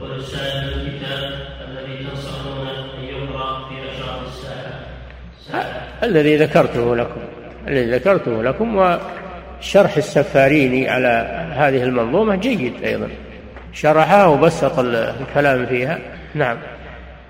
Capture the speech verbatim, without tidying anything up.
يقول السائل الكتاب الذي تنصحون أن يقرأ في أشراط الساعة. الذي ذكرته لكم الذي ذكرته لكم وشرح السفاريني على هذه المنظومة جيد أيضا، شرحها وبسط الكلام فيها. نعم.